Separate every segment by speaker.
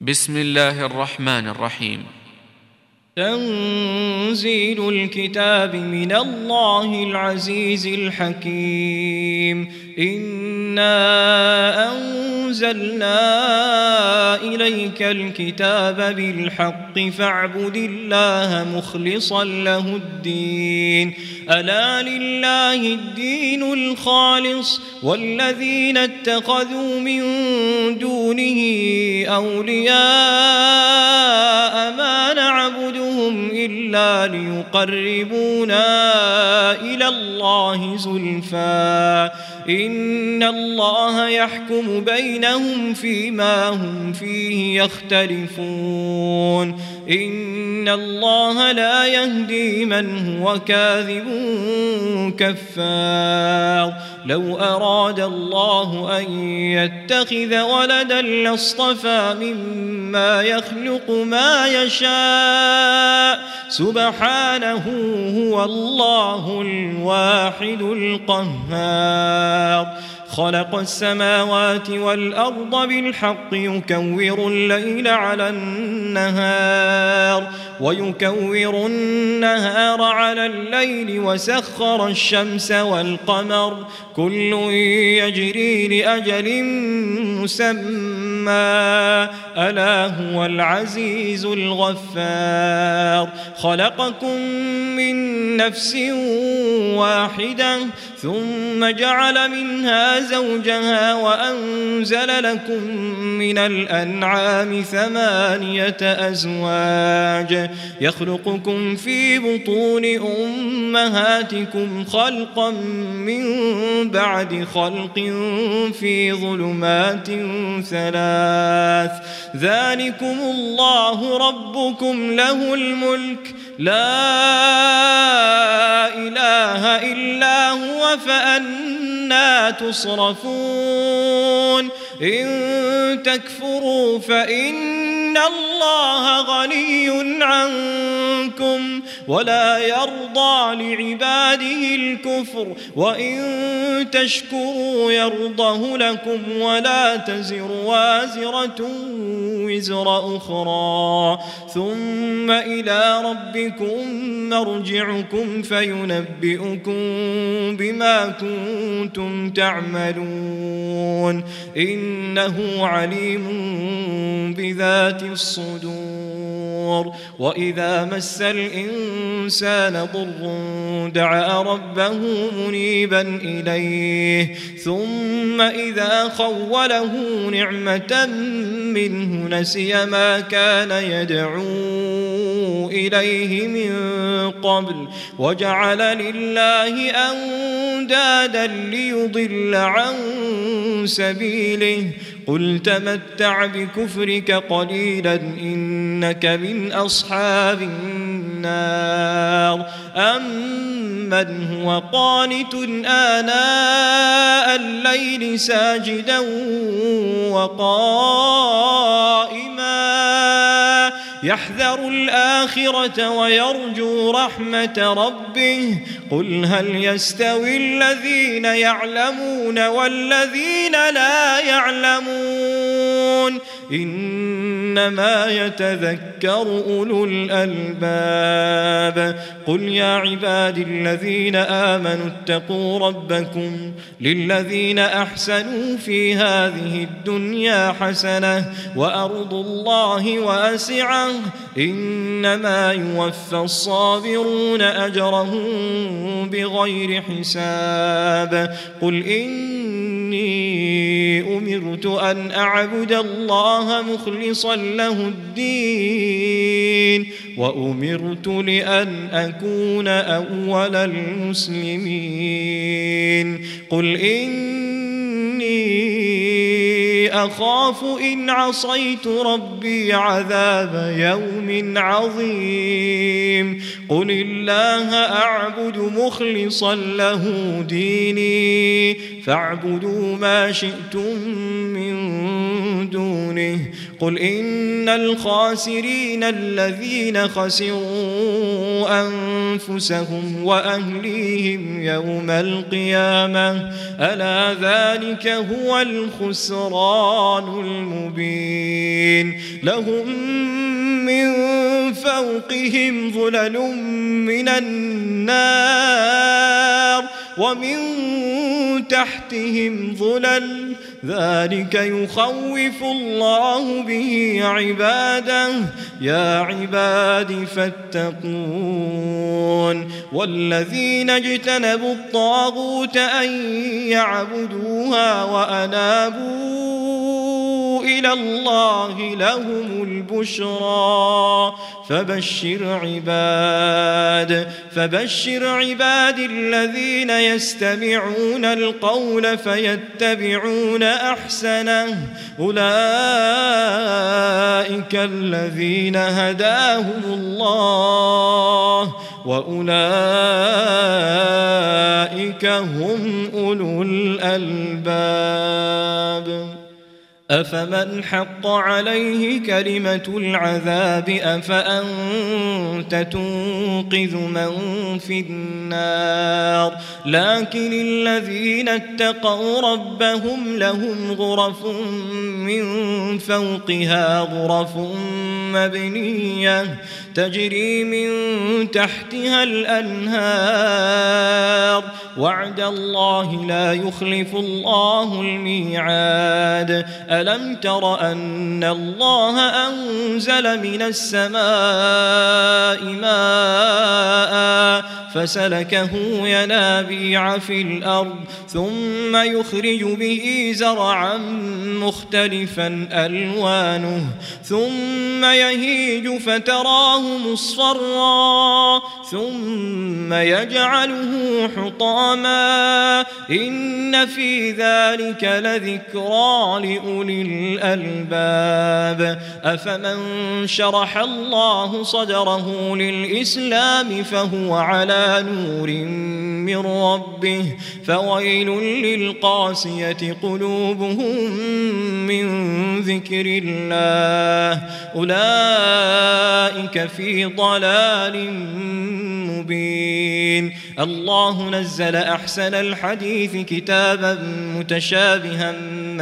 Speaker 1: بسم الله الرحمن الرحيم.
Speaker 2: تنزيل الكتاب من الله العزيز الحكيم. إنا أنزلنا إليك الكتاب بالحق فاعبد الله مخلصا له الدين. ألا لله الدين الخالص والذين اتخذوا من دونه أولياء ما نعبدهم إلا ليقربونا إلى الله زلفى إن الله يحكم بينهم فيما هم فيه يختلفون. إن الله لا يهدي من هو كاذب كفار. لو أراد الله أن يتخذ ولدا لاصطفى مما يخلق ما يشاء سبحانه هو الله الواحد القهار. خلق السماوات والأرض بالحق يكور الليل على النهار ويكور النهار على الليل وسخر الشمس والقمر كل يجري لأجل مسمى ألا هو العزيز الغفار. خلقكم من نفس واحدة ثم جعل منها زوجها وأنزل لكم من الأنعام 8 أزواج يخلقكم في بطون أمهاتكم خلقا من بعد خلق في ظلمات 3 ذلكم الله ربكم له الملك لا إله إلا هو فأنى تصرفون. إن تكفروا فإن الله غني عنكم ولا يرضى لعباده الكفر وإن تشكروا يرضه لكم ولا تزر وازرة وزر أخرى ثم إلى ربكم مرجعكم فينبئكم بما كنتم تعملون إنه عليم بذات الصدور. وإذا مس الإنسان ضر دعا ربه منيبا إليه ثم إذا خوله نعمة منه نسي ما كان يدعو إليه من قبل وجعل لله أندادا ليضل عن سبيله. قل تمتع بكفرك قليلا إنك من أصحاب النار. أمن هو قانت آناء الليل ساجدا وقائما يحذر الآخرة ويرجو رحمة ربه. قل هل يستوي الذين يعلمون والذين لا يعلمون إنما يتذكر أولو الألباب. قل يا عبادي الذين آمنوا اتقوا ربكم للذين أحسنوا في هذه الدنيا حسنة وأرض الله واسعة إنما يوفى الصابرون أجرهم بغير حساب. قل إني أمرت أن أعبد الله مخلصا له الدين وأمرت لأن أكون أول المسلمين. قل إني أخاف إن عصيت ربي عذاب يوم عظيم. قل الله أعبد مخلصا له ديني فاعبدوا ما شئتم من دونه. قل إن الخاسرين الذين خسروا أنفسهم وأهليهم يوم القيامة ألا ذلك هو الخسران المبين لهم من فوقهم ظلل من النار ومن تحتهم ظلل ذلك يخوف الله به عباده يا عباد فاتقون والذين اجتنبوا الطاغوت أن يعبدوها وأنابوا إلى الله لهم البشرى فبشر عباد الذين يستمعون القول فيتبعون أحسنه أولئك الذين هداهم الله وأولئك هم أولو الألباب أفمن حق عليه كلمة العذاب أفأنت تنقذ من في النار لكن الذين اتقوا ربهم لهم غرف من فوقها غرف مبنية تجري من تحتها الأنهار وعد الله لا يخلف الله الميعاد ألم تر أن الله أنزل من السماء ماء فسلكه ينابيع في الأرض ثم يخرج به زرعا مختلفا ألوانه ثم يهيج فتراه مصفرا ثم يجعله حطاما إن في ذلك لذكرى لأولي الألباب أفمن شرح الله صدره للإسلام فهو على نور من ربه فويل للقاسية قلوبهم من ذكر الله أولئك في ضلال مبين الله نزل أحسن الحديث كتابا متشابها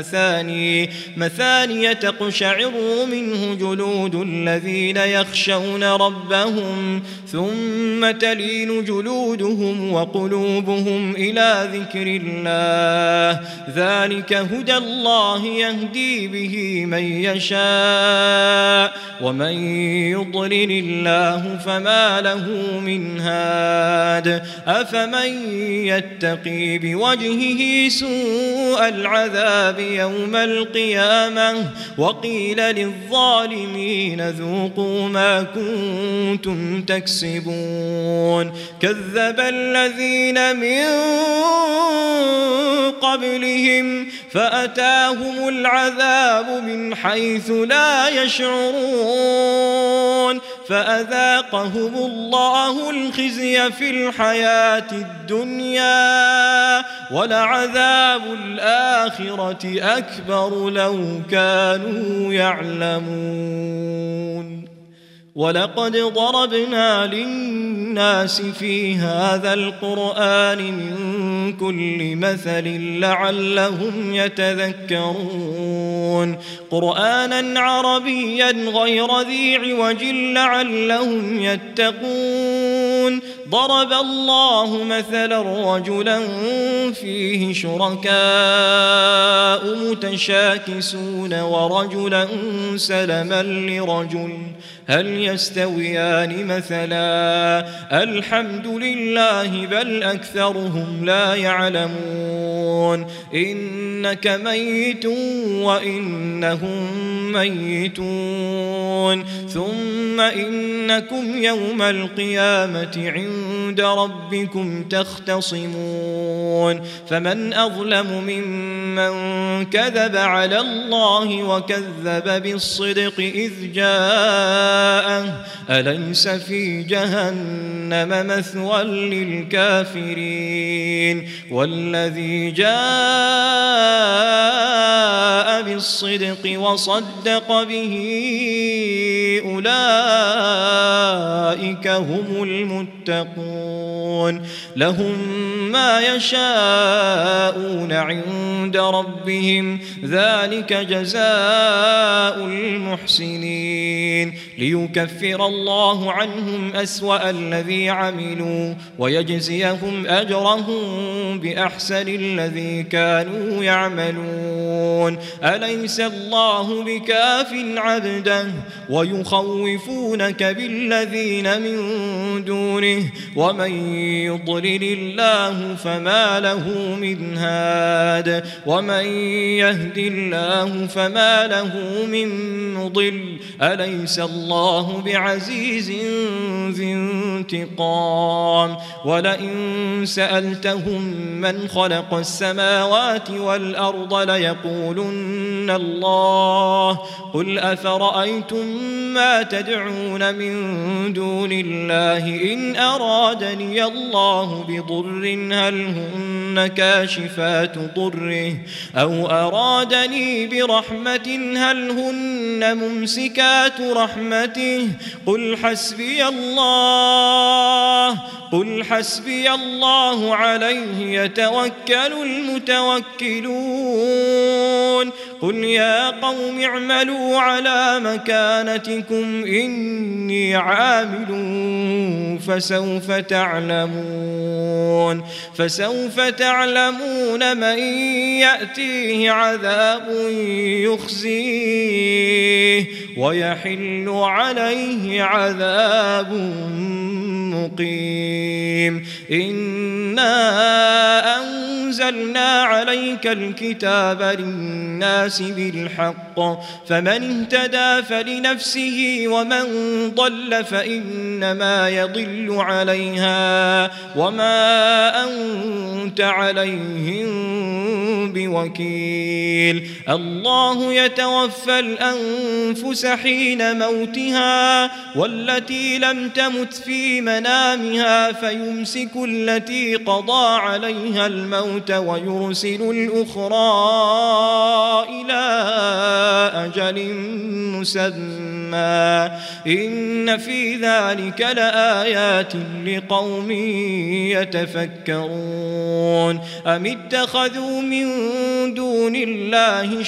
Speaker 2: مثانية تقشعر منه جلود الذين يخشون ربهم ثم تلين جلودهم وقلوبهم إلى ذكر الله ذلك هدى الله يهدي به من يشاء ومن يضلل الله فما له من هاد أفمن يتقي بوجهه سوء العذاب يوم القيامة وقيل للظالمين ذوقوا ما كنتم تكسبون كذب الذين من قبلهم فأتاهم العذاب من حيث لا يشعرون فأذاقهم الله الخزي في الحياة الدنيا ولعذاب الآخرة أكبر لو كانوا يعلمون ولقد ضربنا للناس في هذا القرآن من كل مثل لعلهم يتذكرون قرآنا عربيا غير ذي عوج لعلهم يتقون ضرب الله مثلا رجلا فيه شركاء متشاكسون ورجلا سلما لرجل هل يستويان مثلا الحمد لله بل أكثرهم لا يعلمون إنك ميت وإنهم ميتون ثم إنكم يوم القيامة عند ربكم تختصمون فمن أظلم ممن من كذب على الله وكذب بالصدق إذ جاءه أليس في جهنم مثوى للكافرين والذي جاء بالصدق وصدق به أولئك هم المتقون لهم ما يشاءون عند ربهم ذلك جزاء المحسنين ليكفر الله عنهم أسوأ الذي عملوا ويجزيهم أجرهم بأحسن الذي كانوا يعملون أليس الله بكاف عبده ويخوفونك بالذين من دونه ومن يضلل الله فما له من هاد ومن يهد الله فما له من مضل أليس الله بعزيز ذي انتقام ولئن سألتهم من خلق السماوات والأرض ليقولن الله قل أفرأيتم ما تدعون من دون الله إن أرادني الله بضر هل هن كاشفات ضره أو أرادني برحمة هل هن ممسكات رحمته قل حسبي الله عليه يتوكل المتوكلون قل يا قوم اعملوا على مكانتكم إني عامل فسوف تعلمون من يأتيه عذاب يخزيه ويحل عليه عذاب مقيم إنا أنزلنا عليك الكتاب للناس بالحق فمن اهتدى فلنفسه ومن ضل فإنما يضل عليها وما أنت عليهم بوكيل الله يتوفى الأنفس حين موتها والتي لم تمت في منامها فيمسك التي قضى عليها الموت ويرسل الأخرى إلى أجل مسمى إن في ذلك لآيات لقوم يتفكرون أم اتخذوا من دون الله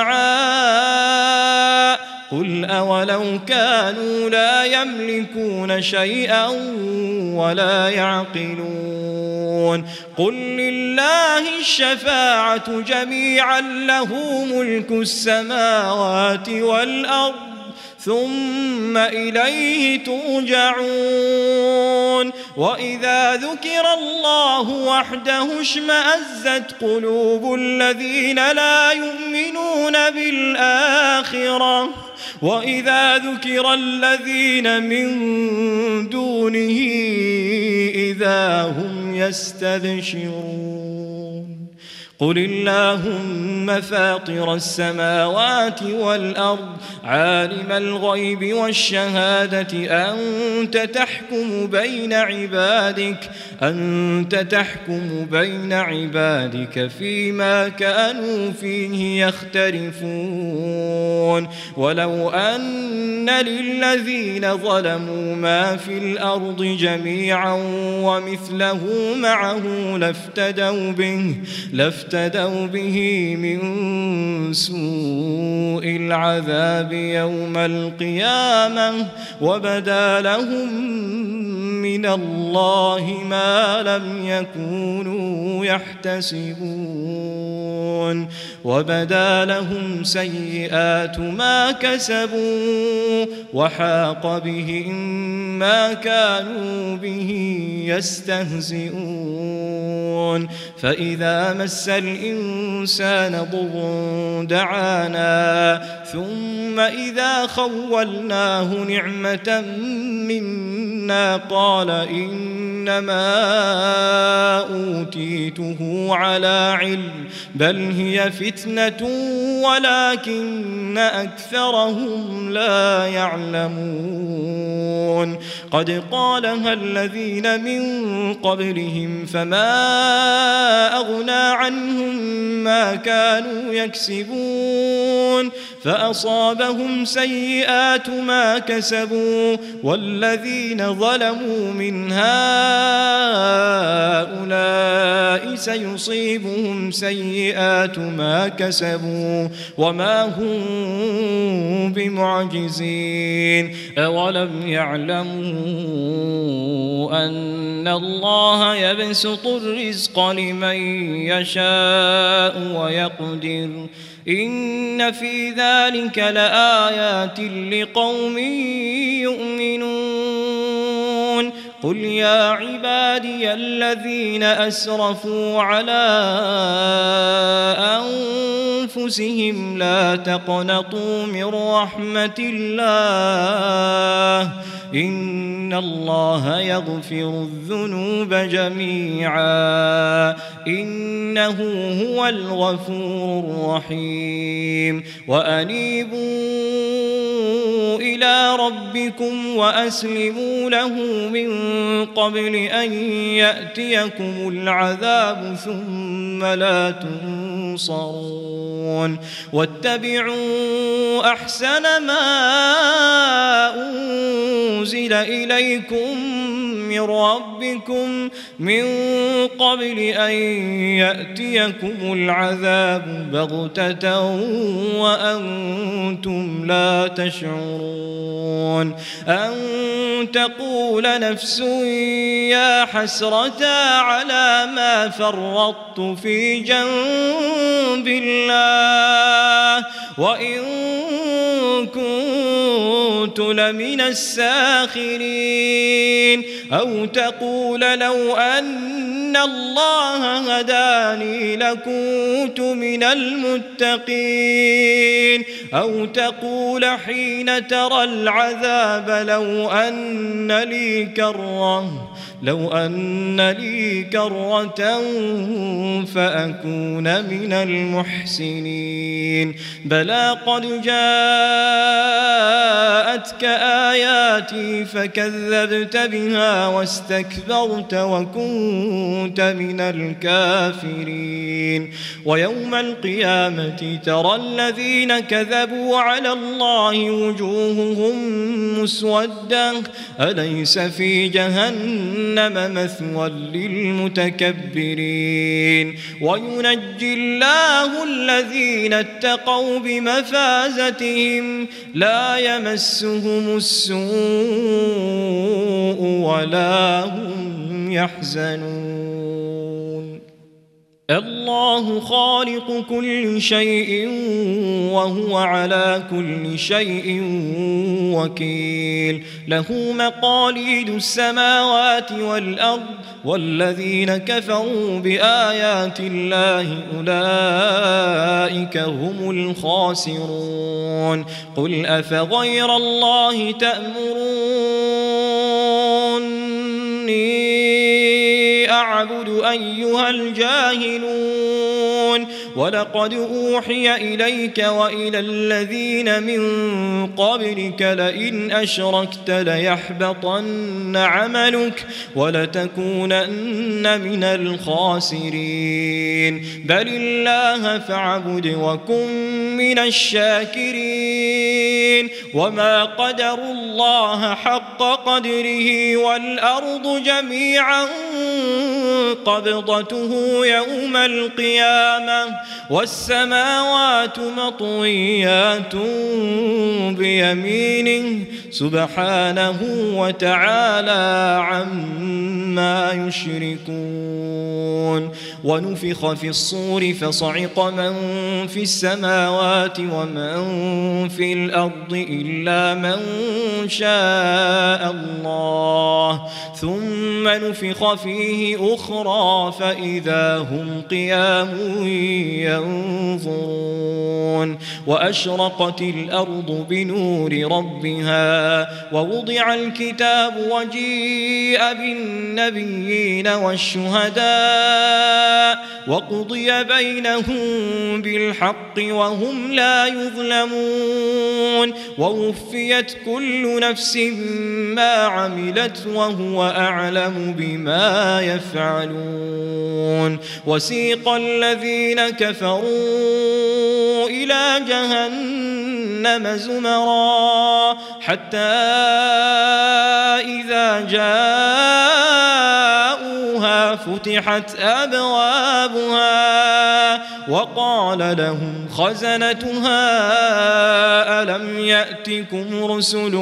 Speaker 2: شفعاء قل أولو كانوا لا يملكون شيئا ولا يعقلون قل لله الشفاعة جميعا له ملك السماوات والأرض ثم إليه ترجعون وإذا ذكر الله وحده اشمأزت قلوب الذين لا يؤمنون بالآخرة وإذا ذكر الذين من دونه إذا هم يستبشرون قل اللهم فاطر السماوات والأرض عالم الغيب والشهادة أنت تحكم بين عبادك فيما كانوا فيه يختلفون ولو أن للذين ظلموا ما في الأرض جميعا ومثله معه لافتدوا به من سوء العذاب يوم القيامة وبدا لهم من الله ما لم يكونوا يحتسبون وبدا لهم سيئات ما كسبوا وحاق بهم ما كانوا به يستهزئون فإذا مس الإنسان ضر دعانا ثم إذا خولناه نعمة منا قال إنما أوتيته على علم بل هي فتنة ولكن أكثرهم لا يعلمون قد قالها الذين من قبلهم فما أغنى عنهم ما كانوا يكسبون فأصابهم سيئات ما كسبوا والذين ظلموا من هؤلاء سيصيبهم سيئات ما كسبوا وما هم بمعجزين أولم يعلموا أن الله يبسط الرزق لمن يشاء ويقدر إن في ذلك لآيات لقوم يؤمنون قل يا عبادي الذين أسرفوا على أنفسهم لا تقنطوا من رحمة الله إن الله يغفر الذنوب جميعا إنه هو الغفور الرحيم وأنيبوا إلى ربكم وأسلموا له من قبل أن يأتيكم العذاب ثم لا تنصرون واتبعوا أحسن ما أنزل إليكم من ربكم من قبل أن يأتيكم العذاب بغتة وأنتم لا تشعرون أن تقول نفس يا حسرة على ما فرطت في جنب الله وإن كنت لمن الساخرين أو تقول لو أن الله هداني لكنت من المتقين أو تقول حين ترى العذاب لو أن لي كرة فأكون من المحسنين بلى قد جاءتك آياتي فكذبت بها واستكبرت وكنت من الكافرين ويوم القيامة ترى الذين كذبوا على الله وجوههم مسودة أليس في جهنم مثوى للمتكبرين وينجي الله الذين اتقوا بمفازتهم لا يمسهم السوء ولا هم يحزنون الله خالق كل شيء وهو على كل شيء وكيل له مقاليد السماوات والأرض والذين كفروا بآيات الله أولئك هم الخاسرون قل أفغير الله تأمروني أعبد أيها الجاهلون ولقد أوحي إليك وإلى الذين من قبلك لئن أشركت ليحبطن عملك ولتكونن من الخاسرين بل الله فاعبد وكن من الشاكرين وما قدروا الله حق قدره والأرض جميعا قبضته يوم القيامة والسماوات مطويات بيمينه سبحانه وتعالى عما يشركون ونفخ في الصور فصعق من في السماوات ومن في الأرض إلا من شاء الله ثم نفخ فيه أخرى أخرى فإذا هم قيام ينظرون وأشرقت الأرض بنور ربها ووضع الكتاب وجيء بالنبيين والشهداء وقضي بينهم بالحق وهم لا يظلمون ووفيت كل نفس ما عملت وهو أعلم بما يفعلون وسيق الذين كفروا إلى جهنم زمرا حتى إذا جاءوها فتحت أبوابها وقال لهم خزنتها ألم يأتكم رسل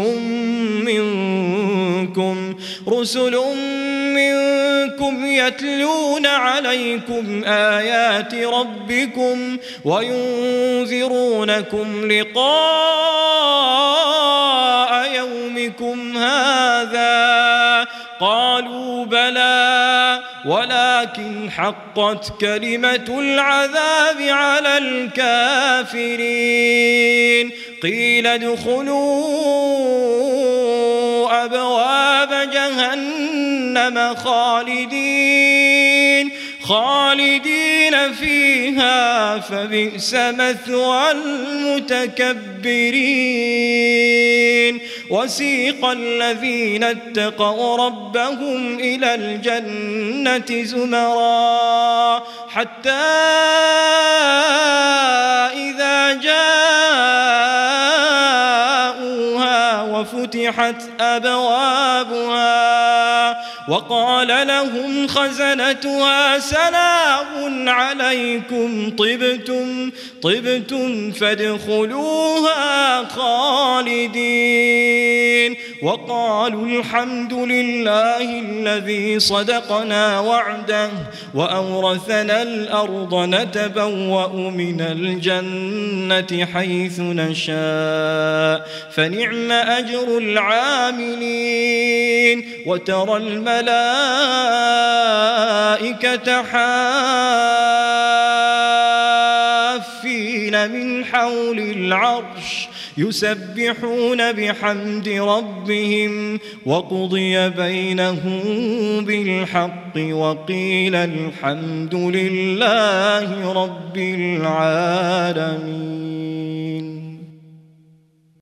Speaker 2: منكم يتلون عليكم آيات ربكم وينذرونكم لقاء يومكم هذا قالوا بلى ولكن حقت كلمة العذاب على الكافرين قيل ادخلوا أبواب جهنم خالدين فيها فبئس مثوى المتكبرين وسيق الذين اتقوا ربهم إلى الجنة زمرا حتى إذا جاءوها وفتحت أبوابها وقال لهم خزنتها سلام عليكم طبتم فادخلوها خالدين وقالوا الحمد لله الذي صدقنا وعده وأورثنا الأرض نتبوأ من الجنة حيث نشاء فنعم أجر العاملين وترى الملائكة حافين من حول العرش يسبحون بحمد ربهم وقضي بينهم بالحق وقيل الحمد لله رب العالمين.